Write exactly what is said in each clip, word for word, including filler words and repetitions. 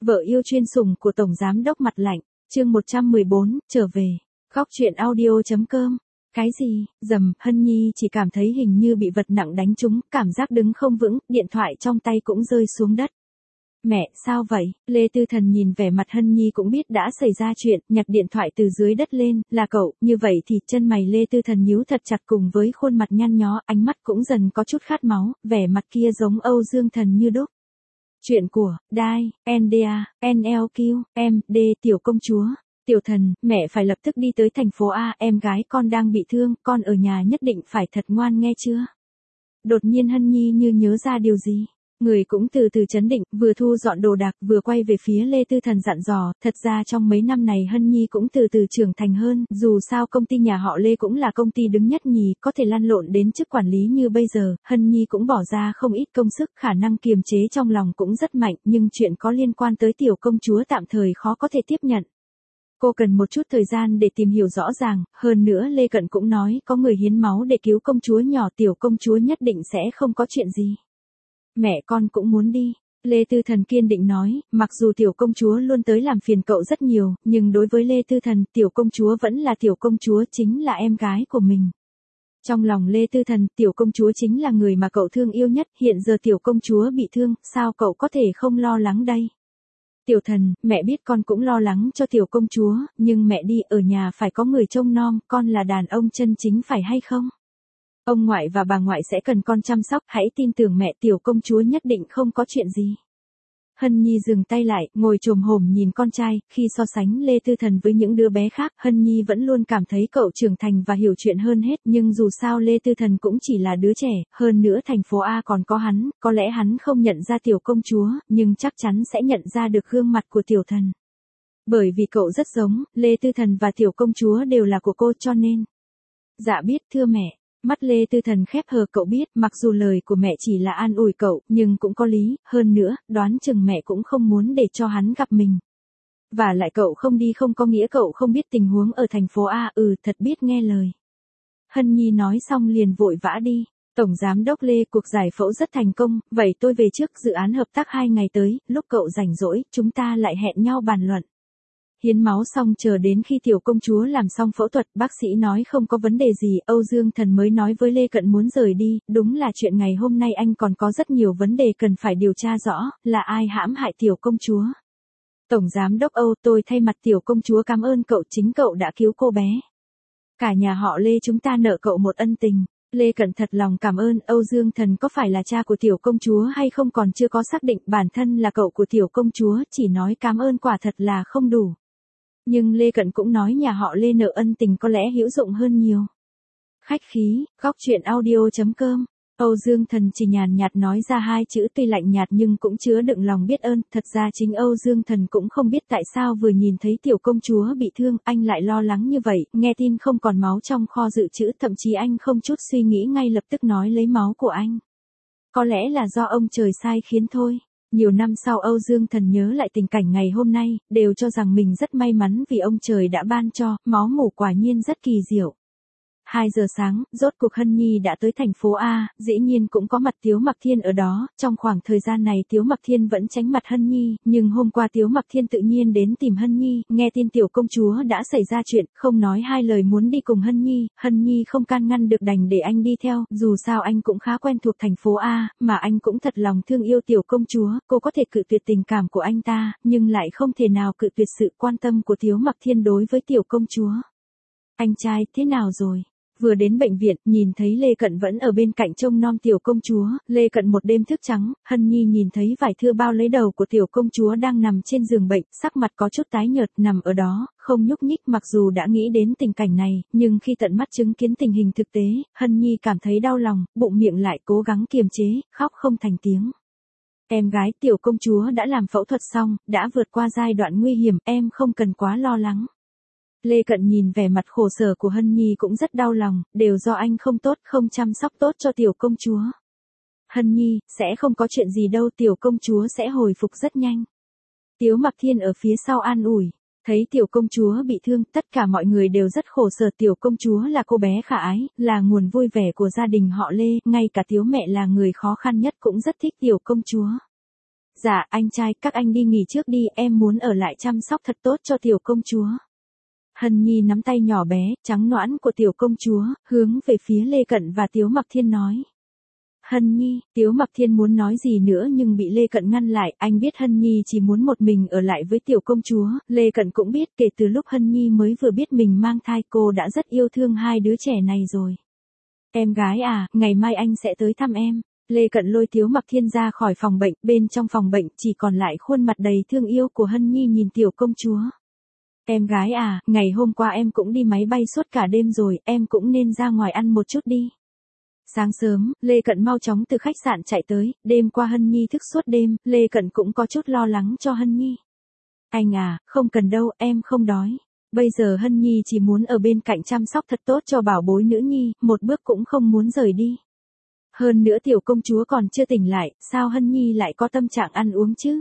Vợ yêu chuyên sủng của Tổng Giám đốc mặt lạnh, chương một trăm mười bốn, trở về. Góc truyện audio chấm com. Cái gì, dầm, Hân Nhi chỉ cảm thấy hình như bị vật nặng đánh trúng, cảm giác đứng không vững, điện thoại trong tay cũng rơi xuống đất. Mẹ, sao vậy? Lê Tư Thần nhìn vẻ mặt Hân Nhi cũng biết đã xảy ra chuyện, nhặt điện thoại từ dưới đất lên, là cậu, như vậy thì chân mày Lê Tư Thần nhíu thật chặt cùng với khuôn mặt nhăn nhó, ánh mắt cũng dần có chút khát máu, vẻ mặt kia giống Âu Dương Thần như đúc. Chuyện của, Đai, en đê a, en lờ quy, em, D, tiểu công chúa. Tiểu Thần, mẹ phải lập tức đi tới thành phố A, em gái con đang bị thương, con ở nhà nhất định phải thật ngoan nghe chưa? Đột nhiên Hân Nhi như nhớ ra điều gì. Người cũng từ từ chấn định, vừa thu dọn đồ đạc, vừa quay về phía Lê Tư Thần dặn dò, thật ra trong mấy năm này Hân Nhi cũng từ từ trưởng thành hơn, dù sao công ty nhà họ Lê cũng là công ty đứng nhất nhì, có thể lăn lộn đến chức quản lý như bây giờ, Hân Nhi cũng bỏ ra không ít công sức, khả năng kiềm chế trong lòng cũng rất mạnh, nhưng chuyện có liên quan tới tiểu công chúa tạm thời khó có thể tiếp nhận. Cô cần một chút thời gian để tìm hiểu rõ ràng, hơn nữa Lê Cận cũng nói có người hiến máu để cứu công chúa nhỏ, tiểu công chúa nhất định sẽ không có chuyện gì. Mẹ con cũng muốn đi. Lê Tư Thần kiên định nói, mặc dù tiểu công chúa luôn tới làm phiền cậu rất nhiều, nhưng đối với Lê Tư Thần, tiểu công chúa vẫn là tiểu công chúa, chính là em gái của mình. Trong lòng Lê Tư Thần, tiểu công chúa chính là người mà cậu thương yêu nhất, hiện giờ tiểu công chúa bị thương, sao cậu có thể không lo lắng đây? Tiểu Thần, mẹ biết con cũng lo lắng cho tiểu công chúa, nhưng mẹ đi ở nhà phải có người trông nom, con là đàn ông chân chính phải hay không? Ông ngoại và bà ngoại sẽ cần con chăm sóc, hãy tin tưởng mẹ, tiểu công chúa nhất định không có chuyện gì. Hân Nhi dừng tay lại, ngồi chồm hổm nhìn con trai, khi so sánh Lê Tư Thần với những đứa bé khác, Hân Nhi vẫn luôn cảm thấy cậu trưởng thành và hiểu chuyện hơn hết, nhưng dù sao Lê Tư Thần cũng chỉ là đứa trẻ, hơn nữa thành phố A còn có hắn, có lẽ hắn không nhận ra tiểu công chúa, nhưng chắc chắn sẽ nhận ra được gương mặt của tiểu thần. Bởi vì cậu rất giống, Lê Tư Thần và tiểu công chúa đều là của cô cho nên. Dạ biết thưa mẹ. Mắt Lê Tư Thần khép hờ, cậu biết, mặc dù lời của mẹ chỉ là an ủi cậu, nhưng cũng có lý, hơn nữa, đoán chừng mẹ cũng không muốn để cho hắn gặp mình. Và lại cậu không đi không có nghĩa cậu không biết tình huống ở thành phố A, ừ, thật biết nghe lời. Hân Nhi nói xong liền vội vã đi. Tổng Giám đốc Lê, cuộc giải phẫu rất thành công, vậy tôi về trước, dự án hợp tác hai ngày tới, lúc cậu rảnh rỗi, chúng ta lại hẹn nhau bàn luận. Hiến máu xong chờ đến khi tiểu công chúa làm xong phẫu thuật, bác sĩ nói không có vấn đề gì, Âu Dương Thần mới nói với Lê Cận muốn rời đi, đúng là chuyện ngày hôm nay anh còn có rất nhiều vấn đề cần phải điều tra rõ, là ai hãm hại tiểu công chúa. Tổng Giám đốc Âu, tôi thay mặt tiểu công chúa cảm ơn cậu, chính cậu đã cứu cô bé. Cả nhà họ Lê chúng ta nợ cậu một ân tình. Lê Cận thật lòng cảm ơn. Âu Dương Thần có phải là cha của tiểu công chúa hay không còn chưa có xác định, bản thân là cậu của tiểu công chúa, chỉ nói cảm ơn quả thật là không đủ. Nhưng Lê Cận cũng nói nhà họ Lê nợ ân tình có lẽ hữu dụng hơn nhiều. Khách khí, góc truyện audio chấm com. Âu Dương Thần chỉ nhàn nhạt nói ra hai chữ, tuy lạnh nhạt nhưng cũng chứa đựng lòng biết ơn, thật ra chính Âu Dương Thần cũng không biết tại sao vừa nhìn thấy tiểu công chúa bị thương, anh lại lo lắng như vậy, nghe tin không còn máu trong kho dự trữ, thậm chí anh không chút suy nghĩ ngay lập tức nói lấy máu của anh. Có lẽ là do ông trời sai khiến thôi. Nhiều năm sau Âu Dương Thần nhớ lại tình cảnh ngày hôm nay, đều cho rằng mình rất may mắn vì ông trời đã ban cho, máu mủ quả nhiên rất kỳ diệu. hai giờ sáng, rốt cuộc Hân Nhi đã tới thành phố A, dĩ nhiên cũng có mặt Tiếu Mặc Thiên ở đó, trong khoảng thời gian này Tiếu Mặc Thiên vẫn tránh mặt Hân Nhi, nhưng hôm qua Tiếu Mặc Thiên tự nhiên đến tìm Hân Nhi, nghe tin tiểu công chúa đã xảy ra chuyện, không nói hai lời muốn đi cùng Hân Nhi, Hân Nhi không can ngăn được đành để anh đi theo, dù sao anh cũng khá quen thuộc thành phố A, mà anh cũng thật lòng thương yêu tiểu công chúa, cô có thể cự tuyệt tình cảm của anh ta, nhưng lại không thể nào cự tuyệt sự quan tâm của Tiếu Mặc Thiên đối với tiểu công chúa. Anh trai, thế nào rồi? Vừa đến bệnh viện, nhìn thấy Lê Cận vẫn ở bên cạnh trông nom tiểu công chúa, Lê Cận một đêm thức trắng, Hân Nhi nhìn thấy vải thưa bao lấy đầu của tiểu công chúa đang nằm trên giường bệnh, sắc mặt có chút tái nhợt, nằm ở đó, không nhúc nhích, mặc dù đã nghĩ đến tình cảnh này, nhưng khi tận mắt chứng kiến tình hình thực tế, Hân Nhi cảm thấy đau lòng, bụng miệng lại cố gắng kiềm chế, khóc không thành tiếng. Em gái, tiểu công chúa đã làm phẫu thuật xong, đã vượt qua giai đoạn nguy hiểm, em không cần quá lo lắng. Lê Cận nhìn vẻ mặt khổ sở của Hân Nhi cũng rất đau lòng, đều do anh không tốt, không chăm sóc tốt cho tiểu công chúa. Hân Nhi, sẽ không có chuyện gì đâu, tiểu công chúa sẽ hồi phục rất nhanh. Tiếu Mặc Thiên ở phía sau an ủi, thấy tiểu công chúa bị thương, tất cả mọi người đều rất khổ sở, tiểu công chúa là cô bé khả ái, là nguồn vui vẻ của gia đình họ Lê, ngay cả Tiếu mẹ là người khó khăn nhất cũng rất thích tiểu công chúa. Dạ, anh trai, các anh đi nghỉ trước đi, em muốn ở lại chăm sóc thật tốt cho tiểu công chúa. Hân Nhi nắm tay nhỏ bé, trắng nõn của tiểu công chúa, hướng về phía Lê Cận và Tiếu Mặc Thiên nói. Hân Nhi, Tiếu Mặc Thiên muốn nói gì nữa nhưng bị Lê Cận ngăn lại, anh biết Hân Nhi chỉ muốn một mình ở lại với tiểu công chúa, Lê Cận cũng biết kể từ lúc Hân Nhi mới vừa biết mình mang thai cô đã rất yêu thương hai đứa trẻ này rồi. Em gái à, ngày mai anh sẽ tới thăm em. Lê Cận lôi Tiếu Mặc Thiên ra khỏi phòng bệnh, bên trong phòng bệnh chỉ còn lại khuôn mặt đầy thương yêu của Hân Nhi nhìn tiểu công chúa. Em gái à, ngày hôm qua em cũng đi máy bay suốt cả đêm rồi, em cũng nên ra ngoài ăn một chút đi. Sáng sớm, Lê Cận mau chóng từ khách sạn chạy tới, đêm qua Hân Nhi thức suốt đêm, Lê Cận cũng có chút lo lắng cho Hân Nhi. Anh à, không cần đâu, em không đói. Bây giờ Hân Nhi chỉ muốn ở bên cạnh chăm sóc thật tốt cho bảo bối nữ nhi, một bước cũng không muốn rời đi. Hơn nữa tiểu công chúa còn chưa tỉnh lại, sao Hân Nhi lại có tâm trạng ăn uống chứ?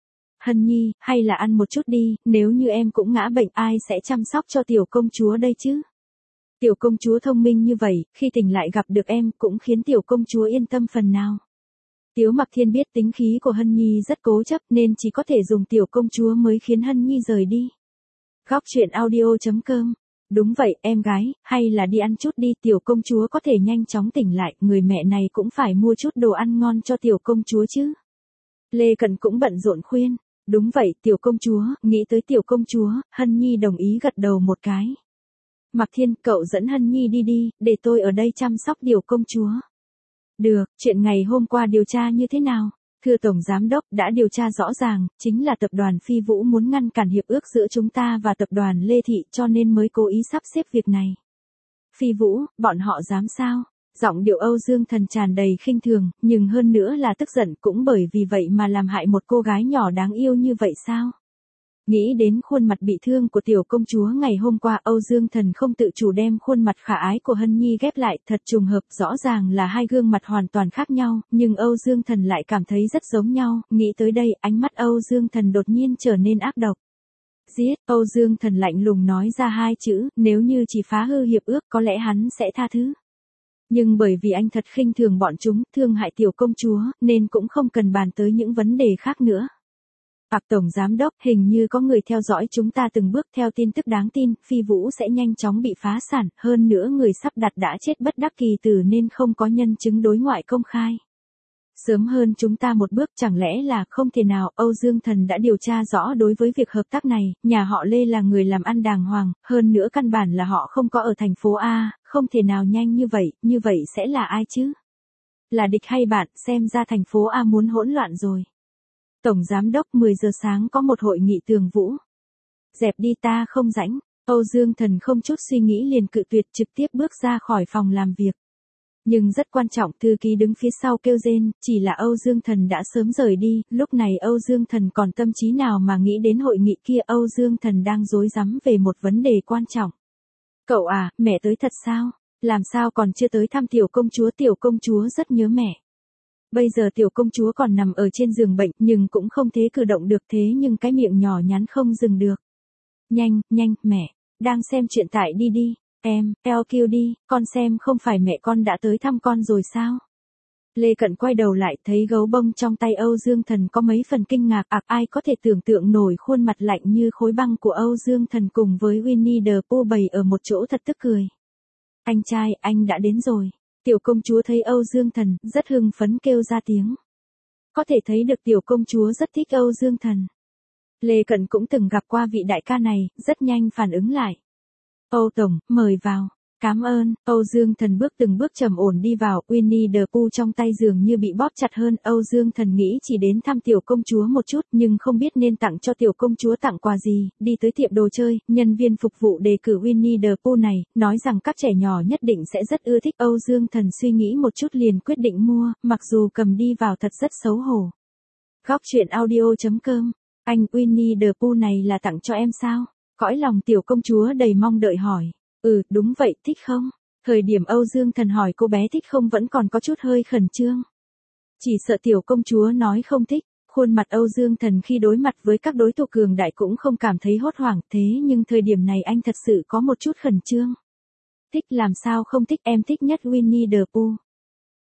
Hân Nhi, hay là ăn một chút đi, nếu như em cũng ngã bệnh ai sẽ chăm sóc cho tiểu công chúa đây chứ? Tiểu công chúa thông minh như vậy, khi tỉnh lại gặp được em cũng khiến tiểu công chúa yên tâm phần nào. Tiếu Mặc Thiên biết tính khí của Hân Nhi rất cố chấp nên chỉ có thể dùng tiểu công chúa mới khiến Hân Nhi rời đi. Góc truyện audio chấm com. Đúng vậy, em gái, hay là đi ăn chút đi, tiểu công chúa có thể nhanh chóng tỉnh lại, người mẹ này cũng phải mua chút đồ ăn ngon cho tiểu công chúa chứ. Lê Cận cũng bận rộn khuyên. Đúng vậy, tiểu công chúa, nghĩ tới tiểu công chúa, Hân Nhi đồng ý gật đầu một cái. Mặc Thiên, cậu dẫn Hân Nhi đi đi, để tôi ở đây chăm sóc tiểu công chúa. Được, chuyện ngày hôm qua điều tra như thế nào? Thưa Tổng Giám Đốc, đã điều tra rõ ràng, chính là tập đoàn Phi Vũ muốn ngăn cản hiệp ước giữa chúng ta và tập đoàn Lê Thị cho nên mới cố ý sắp xếp việc này. Phi Vũ, bọn họ dám sao? Giọng điệu Âu Dương Thần tràn đầy khinh thường, nhưng hơn nữa là tức giận cũng bởi vì vậy mà làm hại một cô gái nhỏ đáng yêu như vậy sao? Nghĩ đến khuôn mặt bị thương của tiểu công chúa ngày hôm qua, Âu Dương Thần không tự chủ đem khuôn mặt khả ái của Hân Nhi ghép lại, thật trùng hợp, rõ ràng là hai gương mặt hoàn toàn khác nhau, nhưng Âu Dương Thần lại cảm thấy rất giống nhau, nghĩ tới đây, ánh mắt Âu Dương Thần đột nhiên trở nên ác độc. Giết, Âu Dương Thần lạnh lùng nói ra hai chữ, nếu như chỉ phá hư hiệp ước có lẽ hắn sẽ tha thứ. Nhưng bởi vì anh thật khinh thường bọn chúng, thương hại tiểu công chúa, nên cũng không cần bàn tới những vấn đề khác nữa. Hoặc Tổng Giám Đốc, hình như có người theo dõi chúng ta từng bước, theo tin tức đáng tin, Phi Vũ sẽ nhanh chóng bị phá sản, hơn nữa người sắp đặt đã chết bất đắc kỳ tử nên không có nhân chứng đối ngoại công khai. Sớm hơn chúng ta một bước, chẳng lẽ là không thể nào? Âu Dương Thần đã điều tra rõ đối với việc hợp tác này, nhà họ Lê là người làm ăn đàng hoàng, hơn nữa căn bản là họ không có ở thành phố A, không thể nào nhanh như vậy, như vậy sẽ là ai chứ? Là địch hay bạn, xem ra thành phố A muốn hỗn loạn rồi. Tổng Giám Đốc, mười giờ sáng có một hội nghị Tường Vũ. Dẹp đi, ta không rảnh. Âu Dương Thần không chút suy nghĩ liền cự tuyệt, trực tiếp bước ra khỏi phòng làm việc. Nhưng rất quan trọng, thư ký đứng phía sau kêu rên, chỉ là Âu Dương Thần đã sớm rời đi, lúc này Âu Dương Thần còn tâm trí nào mà nghĩ đến hội nghị kia, Âu Dương Thần đang rối rắm về một vấn đề quan trọng. Cậu à, mẹ tới thật sao? Làm sao còn chưa tới thăm tiểu công chúa, tiểu công chúa rất nhớ mẹ. Bây giờ tiểu công chúa còn nằm ở trên giường bệnh nhưng cũng không thế cử động được, thế nhưng cái miệng nhỏ nhắn không dừng được. Nhanh, nhanh, mẹ, đang xem chuyện tại đi đi, em, lờ quy đi, con xem không phải mẹ con đã tới thăm con rồi sao? Lê Cận quay đầu lại thấy gấu bông trong tay Âu Dương Thần có mấy phần kinh ngạc, ạc ai có thể tưởng tượng nổi khuôn mặt lạnh như khối băng của Âu Dương Thần cùng với Winnie the Pooh bày ở một chỗ thật tức cười. Anh trai, anh đã đến rồi. Tiểu công chúa thấy Âu Dương Thần, rất hưng phấn kêu ra tiếng. Có thể thấy được tiểu công chúa rất thích Âu Dương Thần. Lê Cận cũng từng gặp qua vị đại ca này, rất nhanh phản ứng lại. Âu Tổng, mời vào. Cảm ơn. Âu Dương Thần bước từng bước trầm ổn đi vào, Winnie the Pooh trong tay dường như bị bóp chặt hơn. Âu Dương Thần nghĩ chỉ đến thăm tiểu công chúa một chút, nhưng không biết nên tặng cho tiểu công chúa tặng quà gì. Đi tới tiệm đồ chơi, nhân viên phục vụ đề cử Winnie the Pooh này, nói rằng các trẻ nhỏ nhất định sẽ rất ưa thích. Âu Dương Thần suy nghĩ một chút liền quyết định mua, mặc dù cầm đi vào thật rất xấu hổ. Góc truyện audio chấm com. Anh, Winnie the Pooh này là tặng cho em sao? Cõi lòng tiểu công chúa đầy mong đợi hỏi. Ừ, đúng vậy, thích không? Thời điểm Âu Dương Thần hỏi cô bé thích không vẫn còn có chút hơi khẩn trương. Chỉ sợ tiểu công chúa nói không thích, khuôn mặt Âu Dương Thần khi đối mặt với các đối thủ cường đại cũng không cảm thấy hốt hoảng, thế nhưng thời điểm này anh thật sự có một chút khẩn trương. Thích làm sao không thích, em thích nhất Winnie the Pooh.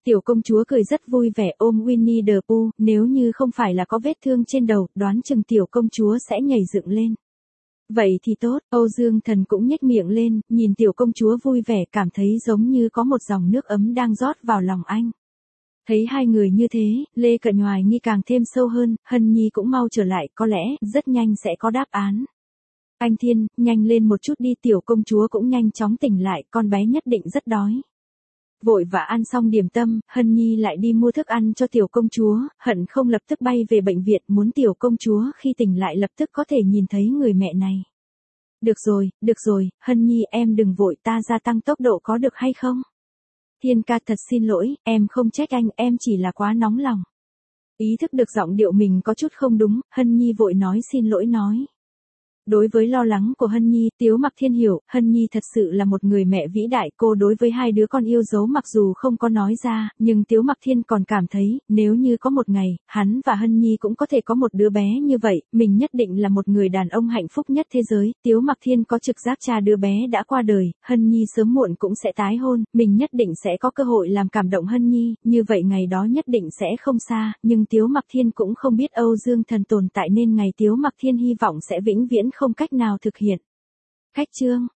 Tiểu công chúa cười rất vui vẻ ôm Winnie the Pooh, nếu như không phải là có vết thương trên đầu, đoán chừng tiểu công chúa sẽ nhảy dựng lên. Vậy thì tốt, Âu Dương Thần cũng nhếch miệng lên, nhìn tiểu công chúa vui vẻ cảm thấy giống như có một dòng nước ấm đang rót vào lòng anh. Thấy hai người như thế, Lê Cận Hoài nghi càng thêm sâu hơn, Hân Nhi cũng mau trở lại, có lẽ, rất nhanh sẽ có đáp án. Anh Thiên, nhanh lên một chút đi, tiểu công chúa cũng nhanh chóng tỉnh lại, con bé nhất định rất đói. Vội vã ăn xong điểm tâm, Hân Nhi lại đi mua thức ăn cho tiểu công chúa, hận không lập tức bay về bệnh viện, muốn tiểu công chúa khi tỉnh lại lập tức có thể nhìn thấy người mẹ này. Được rồi, được rồi, Hân Nhi em đừng vội, ta gia tăng tốc độ có được hay không? Thiên ca thật xin lỗi, em không trách anh, em chỉ là quá nóng lòng. Ý thức được giọng điệu mình có chút không đúng, Hân Nhi vội nói xin lỗi nói. Đối với lo lắng của Hân Nhi, Tiếu Mặc Thiên hiểu, Hân Nhi thật sự là một người mẹ vĩ đại, cô đối với hai đứa con yêu dấu mặc dù không có nói ra, nhưng Tiếu Mặc Thiên còn cảm thấy, nếu như có một ngày, hắn và Hân Nhi cũng có thể có một đứa bé như vậy, mình nhất định là một người đàn ông hạnh phúc nhất thế giới. Tiếu Mặc Thiên có trực giác cha đứa bé đã qua đời, Hân Nhi sớm muộn cũng sẽ tái hôn, mình nhất định sẽ có cơ hội làm cảm động Hân Nhi, như vậy ngày đó nhất định sẽ không xa, nhưng Tiếu Mặc Thiên cũng không biết Âu Dương Thần tồn tại nên ngày Tiếu Mặc Thiên hy vọng sẽ vĩnh viễn không cách nào thực hiện. Khách chương